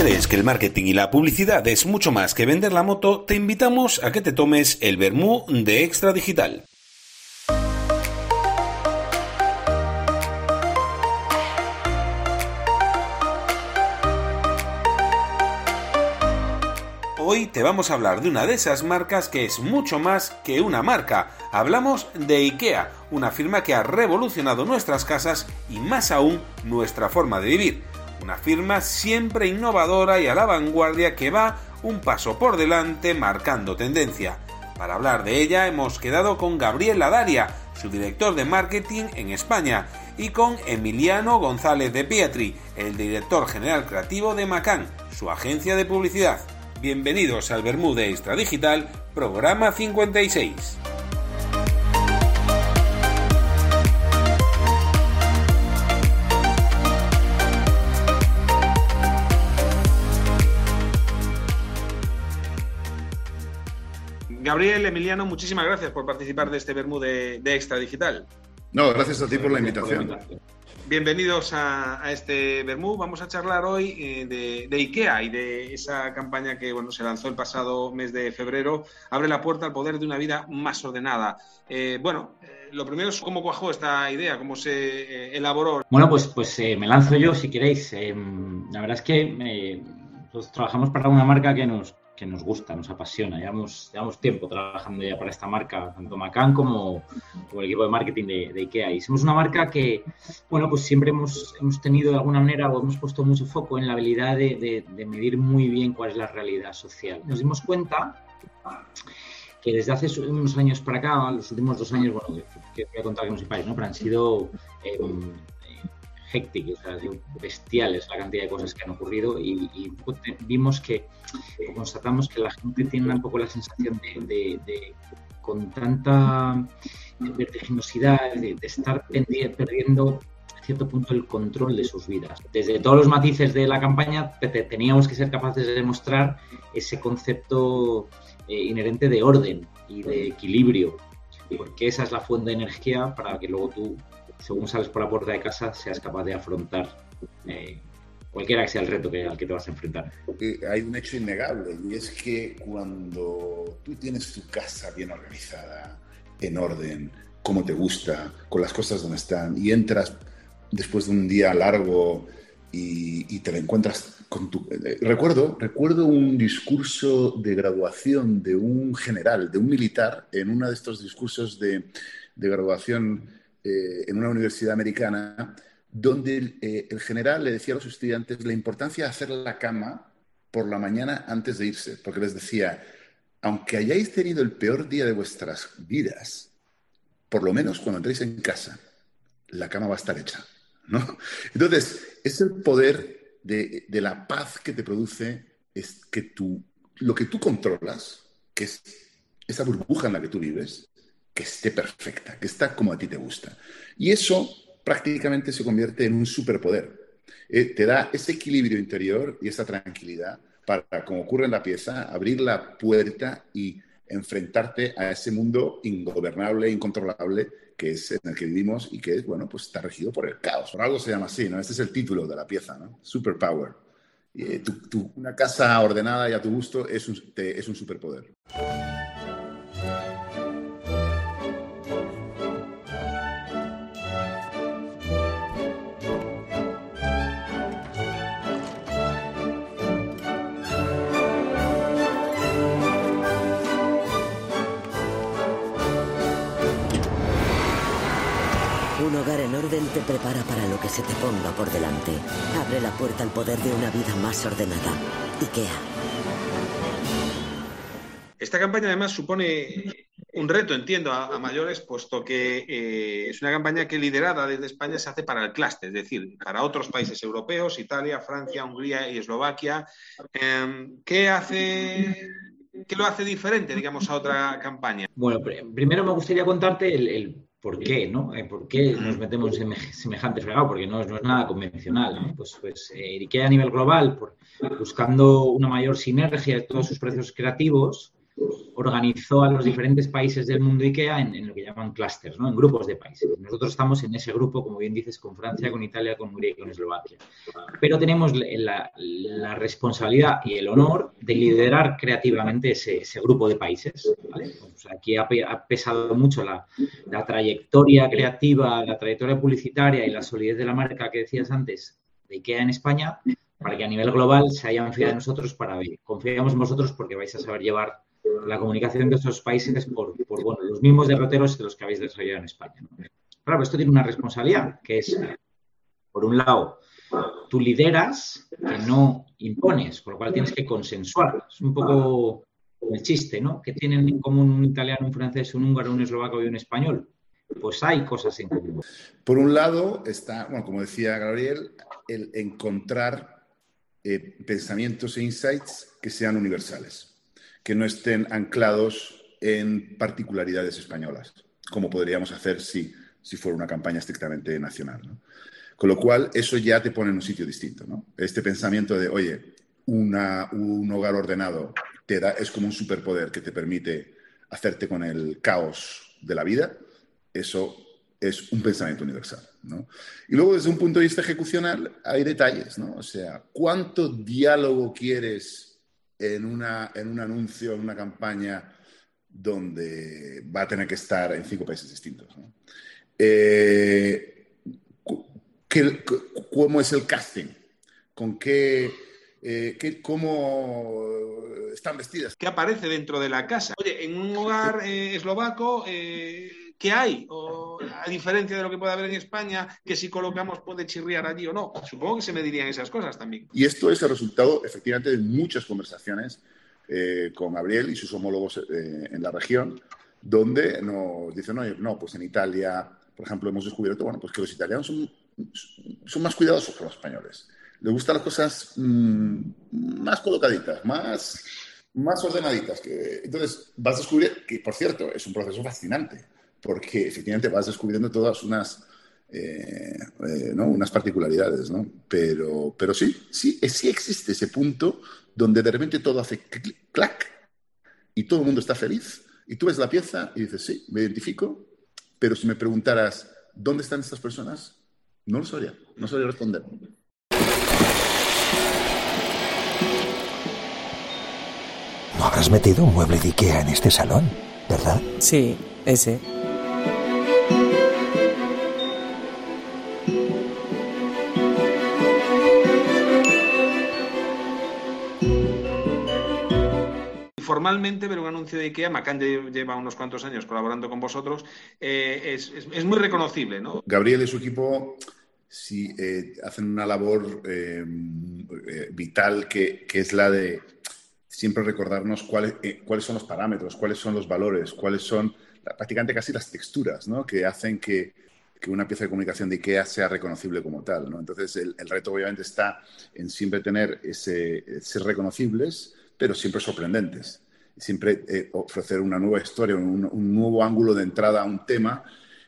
crees que el marketing y la publicidad es mucho más que vender la moto, te invitamos a que te tomes el vermú de Extra Digital. Hoy te vamos a hablar de una de esas marcas que es mucho más que una marca. Hablamos de IKEA, una firma que ha revolucionado nuestras casas y más aún nuestra forma de vivir. Una firma siempre innovadora y a la vanguardia que va un paso por delante marcando tendencia. Para hablar de ella hemos quedado con Gabriel Ladaria, su director de marketing en España, y con Emiliano González de Pietri, el director general creativo de Macan, su agencia de publicidad. Bienvenidos al Vermú de Extra Digital, programa 56. Gabriel, Emiliano, muchísimas gracias por participar de este Vermú de Extra Digital. No, gracias a ti por la invitación. Bienvenidos a este Vermú. Vamos a charlar hoy de IKEA y de esa campaña que se lanzó el pasado mes de febrero. Abre la puerta al poder de una vida más ordenada. Lo primero es cómo cuajó esta idea, cómo se elaboró. Bueno, pues me lanzo yo si queréis. La verdad es que nosotros trabajamos para una marca que nos gusta, nos apasiona. Llevamos tiempo trabajando ya para esta marca, tanto Macan como el equipo de marketing de IKEA. Y somos una marca que, pues siempre hemos tenido de alguna manera o hemos puesto mucho foco en la habilidad de medir muy bien cuál es la realidad social. Nos dimos cuenta que desde hace unos años para acá, los últimos 2 años, que voy a contar que no sepáis, ¿no? Pero han sido hectic, bestiales la cantidad de cosas que han ocurrido y vimos constatamos que la gente tiene un poco la sensación de con tanta vertiginosidad de estar perdiendo a cierto punto el control de sus vidas. Desde todos los matices de la campaña teníamos que ser capaces de demostrar ese concepto inherente de orden y de equilibrio, porque esa es la fuente de energía para que luego tú, según sales por la puerta de casa, seas capaz de afrontar cualquiera que sea el reto al que te vas a enfrentar. Hay un hecho innegable y es que cuando tú tienes tu casa bien organizada, en orden, como te gusta, con las cosas donde están, y entras después de un día largo y te la encuentras con tu... Recuerdo un discurso de graduación de un general, de un militar, en uno de estos discursos de graduación en una universidad americana, donde el general le decía a los estudiantes la importancia de hacer la cama por la mañana antes de irse, porque les decía, aunque hayáis tenido el peor día de vuestras vidas, por lo menos cuando entréis en casa, la cama va a estar hecha, ¿no? Entonces, es el poder de la paz que te produce, es que lo que tú controlas, que es esa burbuja en la que tú vives, que esté perfecta, que está como a ti te gusta. Y eso prácticamente se convierte en un superpoder. Te da ese equilibrio interior y esa tranquilidad para, como ocurre en la pieza, abrir la puerta y enfrentarte a ese mundo ingobernable, incontrolable, que es en el que vivimos y que pues está regido por el caos. Por algo se llama así, ¿no? Este es el título de la pieza, ¿no? Superpower. Una casa ordenada y a tu gusto es un superpoder. Un hogar en orden te prepara para lo que se te ponga por delante. Abre la puerta al poder de una vida más ordenada. IKEA. Esta campaña además supone un reto, entiendo, a mayores, puesto que es una campaña que liderada desde España se hace para el clúster, es decir, para otros países europeos, Italia, Francia, Hungría y Eslovaquia. ¿Qué lo hace diferente, digamos, a otra campaña? Bueno, primero me gustaría contarte el por qué, ¿no? ¿Por qué nos metemos en semejante fregado? Porque no es nada convencional, ¿no? Pues IKEA a nivel global, buscando una mayor sinergia de todos sus procesos creativos, organizó a los diferentes países del mundo IKEA en lo que llaman clústeres, ¿no? En grupos de países. Nosotros estamos en ese grupo, como bien dices, con Francia, con Italia, con Hungría y con Eslovaquia. Pero tenemos la responsabilidad y el honor de liderar creativamente ese grupo de países, ¿vale? O sea, aquí ha pesado mucho la trayectoria creativa, la trayectoria publicitaria y la solidez de la marca que decías antes de IKEA en España, para que a nivel global se hayan fiado en nosotros confiamos en vosotros porque vais a saber llevar la comunicación de estos países por los mismos derroteros de los que habéis desarrollado en España, ¿no? Claro, esto tiene una responsabilidad, que es, por un lado, tú lideras, que no impones, con lo cual tienes que consensuar. Es un poco el chiste, ¿no? ¿Qué tienen en común un italiano, un francés, un húngaro, un eslovaco y un español? Pues hay cosas en común. Por un lado está, bueno, como decía Gabriel, el encontrar pensamientos e insights que sean universales, que no estén anclados en particularidades españolas, como podríamos hacer si fuera una campaña estrictamente nacional, ¿no? Con lo cual, eso ya te pone en un sitio distinto, ¿no? Este pensamiento de, oye, un hogar ordenado es como un superpoder que te permite hacerte con el caos de la vida, eso es un pensamiento universal, ¿no? Y luego, desde un punto de vista ejecucional, hay detalles, ¿no? O sea, ¿cuánto diálogo quieres en un anuncio, en una campaña donde va a tener que estar en 5 países distintos, ¿no? ¿Cómo es el casting? ¿Cómo están vestidas? ¿Qué aparece dentro de la casa? Oye, en un hogar eslovaco, ¿qué hay? O, a diferencia de lo que puede haber en España, que si colocamos puede chirriar allí o no. Supongo que se me dirían esas cosas también. Y esto es el resultado, efectivamente, de muchas conversaciones con Gabriel y sus homólogos en la región, donde nos dicen, oye, no, pues en Italia, por ejemplo, hemos descubierto, bueno, pues que los italianos son más cuidadosos que los españoles. Les gustan las cosas más colocaditas, más ordenaditas. Entonces, vas a descubrir que, por cierto, es un proceso fascinante, porque efectivamente vas descubriendo todas unas particularidades, ¿no? Pero sí existe ese punto donde de repente todo hace clac y todo el mundo está feliz y tú ves la pieza y dices, sí, me identifico, pero si me preguntaras ¿dónde están estas personas? No lo sabría responder. ¿No habrás metido un mueble de IKEA en este salón, verdad? Sí, ese. Formalmente ver un anuncio de IKEA, Macan lleva unos cuantos años colaborando con vosotros, es muy reconocible, ¿no? Gabriel y su equipo sí hacen una labor vital que es la de siempre recordarnos cuáles son los parámetros, cuáles son los valores, cuáles son prácticamente casi las texturas, ¿no? Que hacen que una pieza de comunicación de IKEA sea reconocible como tal, ¿no? Entonces, el reto obviamente está en siempre tener ser reconocibles, pero siempre sorprendentes. Siempre ofrecer una nueva historia, un nuevo ángulo de entrada a un tema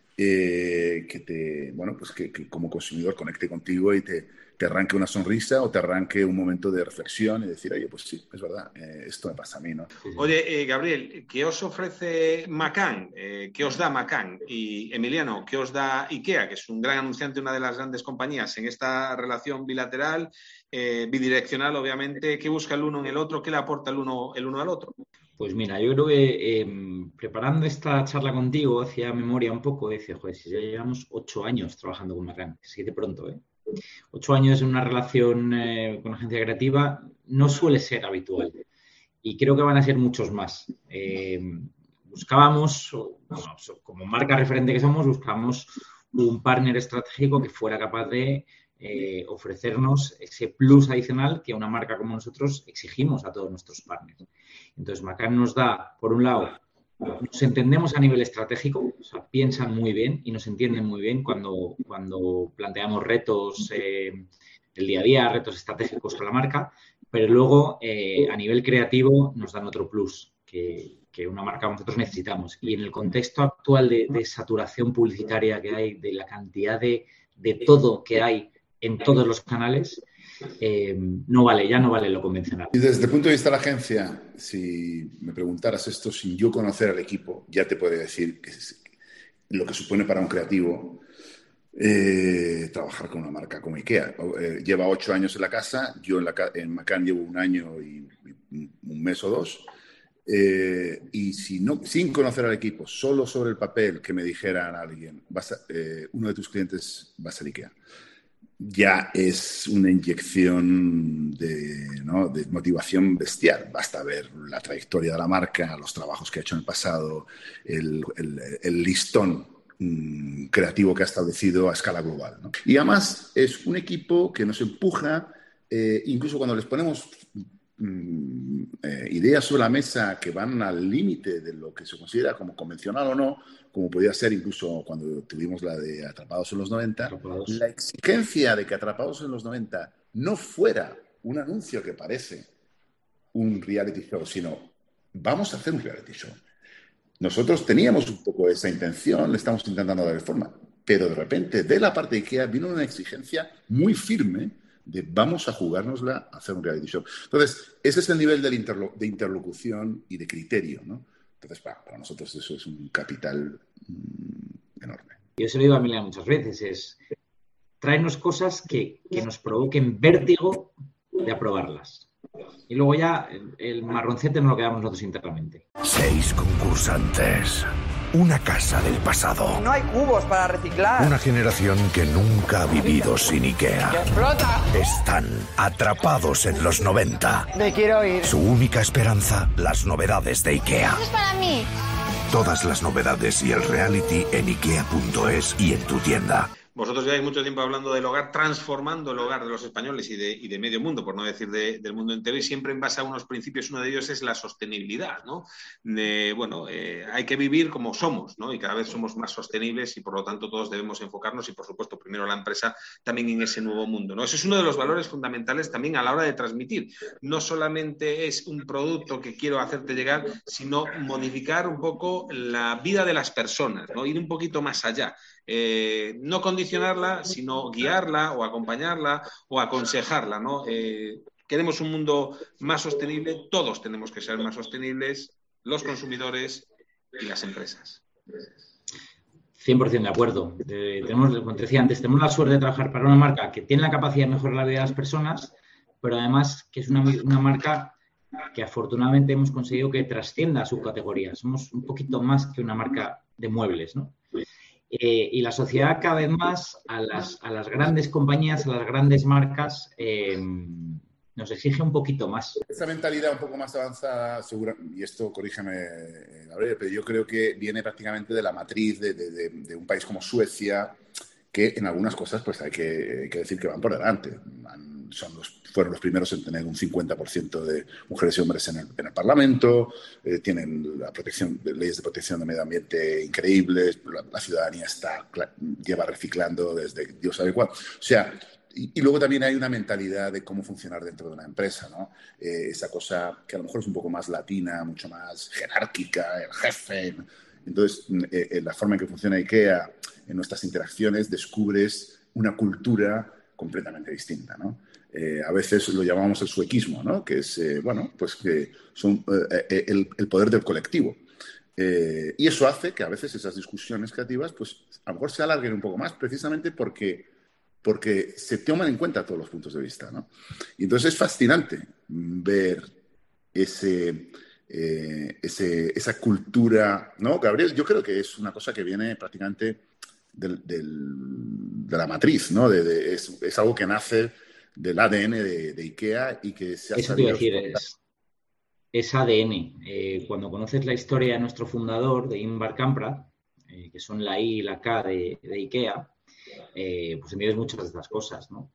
que como consumidor conecte contigo y te arranque una sonrisa o te arranque un momento de reflexión y decir, oye, pues sí, es verdad, esto me pasa a mí, ¿no? Oye, Gabriel, ¿qué os ofrece Macan? ¿Qué os da Macan? Y Emiliano, ¿qué os da IKEA, que es un gran anunciante, una de las grandes compañías en esta relación bilateral, bidireccional, obviamente? ¿Qué busca el uno en el otro? ¿Qué le aporta el uno al otro? Pues mira, yo creo que preparando esta charla contigo, hacía memoria un poco, decía, joder, si ya llevamos 8 años trabajando con Macan, así de pronto, 8 años en una relación con agencia creativa no suele ser habitual y creo que van a ser muchos más. Buscábamos, como marca referente que somos, buscamos un partner estratégico que fuera capaz de ofrecernos ese plus adicional que una marca como nosotros exigimos a todos nuestros partners. Entonces, Macan nos da, por un lado, nos entendemos a nivel estratégico, o sea, piensan muy bien y nos entienden muy bien cuando planteamos retos del día a día, retos estratégicos con la marca, pero luego a nivel creativo nos dan otro plus que una marca nosotros necesitamos. Y en el contexto actual de saturación publicitaria que hay, de la cantidad de todo que hay en todos los canales, ya no vale lo convencional. Y desde el punto de vista de la agencia, si me preguntaras esto sin yo conocer al equipo, ya te podría decir que lo que supone para un creativo trabajar con una marca como IKEA. Lleva 8 años en la casa, yo en Macan llevo 1 año y un mes o 2. Y sin conocer al equipo, solo sobre el papel que me dijeran a alguien, uno de tus clientes va a ser IKEA, ya es una inyección de motivación bestial. Basta ver la trayectoria de la marca, los trabajos que ha hecho en el pasado, el listón creativo que ha establecido a escala global, ¿no? Y además es un equipo que nos empuja, incluso cuando les ponemos ideas sobre la mesa que van al límite de lo que se considera como convencional o no, como podía ser incluso cuando tuvimos la de Atrapados en los 90, la exigencia de que Atrapados en los 90 no fuera un anuncio que parece un reality show, sino vamos a hacer un reality show. Nosotros teníamos un poco esa intención, le estamos intentando dar forma, pero de repente de la parte de IKEA vino una exigencia muy firme de vamos a jugárnosla a hacer un reality show. Entonces, ese es el nivel de interlocución y de criterio, ¿no? Entonces, para nosotros eso es un capital enorme. Yo se lo digo a Emilia muchas veces, es traernos cosas que nos provoquen vértigo de aprobarlas. Y luego ya el marroncete nos lo quedamos nosotros internamente. 6 concursantes. Una casa del pasado. No hay cubos para reciclar. Una generación que nunca ha vivido sin IKEA. ¡Que explota! Están atrapados en los 90. Me quiero ir. Su única esperanza, las novedades de IKEA. ¡Eso es para mí! Todas las novedades y el reality en IKEA.es y en tu tienda. Vosotros lleváis mucho tiempo hablando del hogar, transformando el hogar de los españoles y de medio mundo, por no decir del mundo entero, y siempre en base a unos principios. Uno de ellos es la sostenibilidad, ¿no? Hay que vivir como somos, ¿no? Y cada vez somos más sostenibles y, por lo tanto, todos debemos enfocarnos y, por supuesto, primero la empresa también en ese nuevo mundo, ¿no? Ese es uno de los valores fundamentales también a la hora de transmitir. No solamente es un producto que quiero hacerte llegar, sino modificar un poco la vida de las personas, ¿no? Ir un poquito más allá. No condicionarla, sino guiarla o acompañarla o aconsejarla, ¿no? Queremos un mundo más sostenible, todos tenemos que ser más sostenibles, los consumidores y las empresas. 100% de acuerdo. Como te decía antes, tenemos la suerte de trabajar para una marca que tiene la capacidad de mejorar la vida de las personas, pero además que es una marca que afortunadamente hemos conseguido que trascienda a subcategorías. Somos un poquito más que una marca de muebles, ¿no? Y la sociedad cada vez más a las grandes compañías, a las grandes marcas, nos exige un poquito más. Esa mentalidad un poco más avanzada, y esto corrígeme, Gabriel, pero yo creo que viene prácticamente de la matriz de un país como Suecia, que en algunas cosas pues hay que decir que van por delante. Fueron los primeros en tener un 50% de mujeres y hombres en el Parlamento, tienen leyes de protección de medio ambiente increíbles, la ciudadanía lleva reciclando desde Dios sabe cuándo. O sea, y luego también hay una mentalidad de cómo funcionar dentro de una empresa, ¿no? Esa cosa que a lo mejor es un poco más latina, mucho más jerárquica, el jefe. Entonces, la forma en que funciona IKEA, en nuestras interacciones, descubres una cultura completamente distinta, ¿no? A veces lo llamamos el suequismo, ¿no? Que es, pues que son el poder del colectivo. Y eso hace que a veces esas discusiones creativas, pues a lo mejor se alarguen un poco más, precisamente porque se toman en cuenta todos los puntos de vista, ¿no? Y entonces es fascinante ver esa cultura, ¿no? Gabriel, yo creo que es una cosa que viene prácticamente de la matriz, ¿no? Es algo que nace del ADN de IKEA y que se ha Eso te iba a decir, es ADN. Cuando conoces la historia de nuestro fundador, de Ingvar Kamprad, que son la I y la K de IKEA, pues entiendes muchas de estas cosas, ¿no?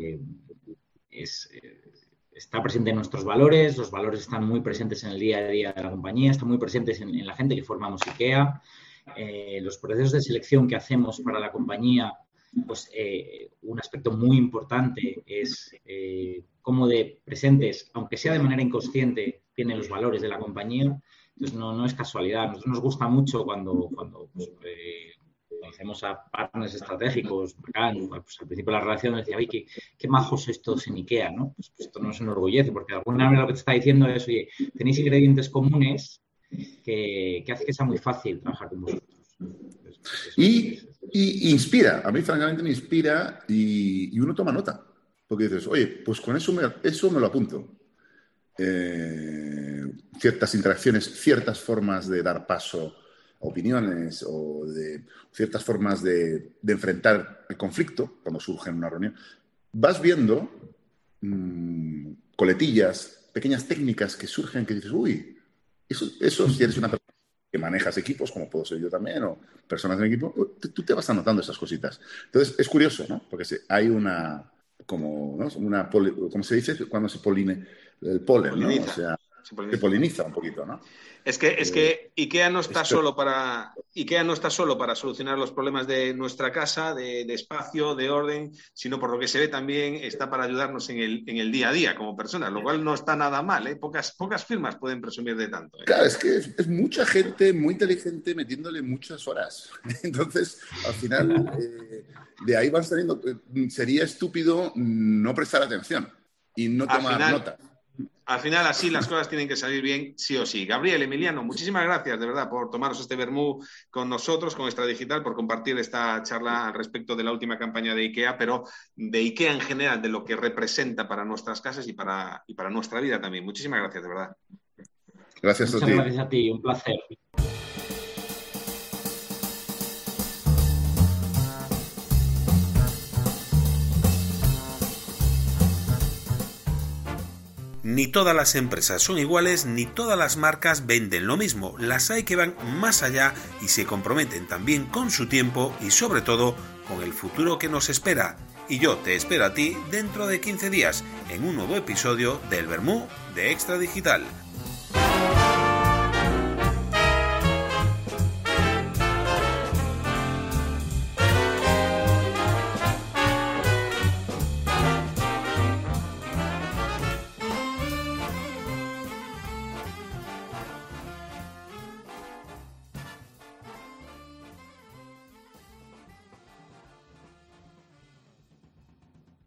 Está presente en nuestros valores, los valores están muy presentes en el día a día de la compañía, están muy presentes en la gente que formamos IKEA. Los procesos de selección que hacemos para la compañía, pues un aspecto muy importante es cómo de presentes, aunque sea de manera inconsciente, tienen los valores de la compañía. Entonces no es casualidad. A nosotros nos gusta mucho cuando conocemos a partners estratégicos, bacán, pues al principio de la relación decía, oye, qué majos sois todos en IKEA, ¿no? Pues esto nos enorgullece, porque de alguna manera lo que te está diciendo es, oye, tenéis ingredientes comunes que hace que sea muy fácil trabajar con vosotros. Y inspira, a mí francamente me inspira y uno toma nota, porque dices, oye, pues con eso me lo apunto. Ciertas interacciones, ciertas formas de dar paso a opiniones o de ciertas formas de enfrentar el conflicto cuando surge en una reunión. Vas viendo coletillas, pequeñas técnicas que surgen que dices, uy, eso si eres una persona que manejas equipos, como puedo ser yo también, o personas en equipo, tú te vas anotando esas cositas. Entonces, es curioso, ¿no? Porque hay una, como, ¿no? ¿Cómo se dice? Cuando se el polen, ¿no? O sea, se poliniza un poquito, ¿no? Es que IKEA no está solo para solucionar los problemas de nuestra casa, de espacio, de orden, sino por lo que se ve también está para ayudarnos en el día a día como personas, lo cual no está nada mal, ¿eh? Pocas firmas pueden presumir de tanto, ¿eh? Claro, es que es mucha gente muy inteligente metiéndole muchas horas. Entonces, al final, de ahí van saliendo. Sería estúpido no prestar atención y no tomar nota. Al final, así las cosas tienen que salir bien, sí o sí. Gabriel, Emiliano, muchísimas gracias, de verdad, por tomaros este vermú con nosotros, con Extradigital, por compartir esta charla al respecto de la última campaña de IKEA, pero de IKEA en general, de lo que representa para nuestras casas y para nuestra vida también. Muchísimas gracias, de verdad. Gracias a ti. Muchas gracias a ti, un placer. Ni todas las empresas son iguales, ni todas las marcas venden lo mismo. Las hay que van más allá y se comprometen también con su tiempo y sobre todo con el futuro que nos espera. Y yo te espero a ti dentro de 15 días en un nuevo episodio del Vermú de Extradigital.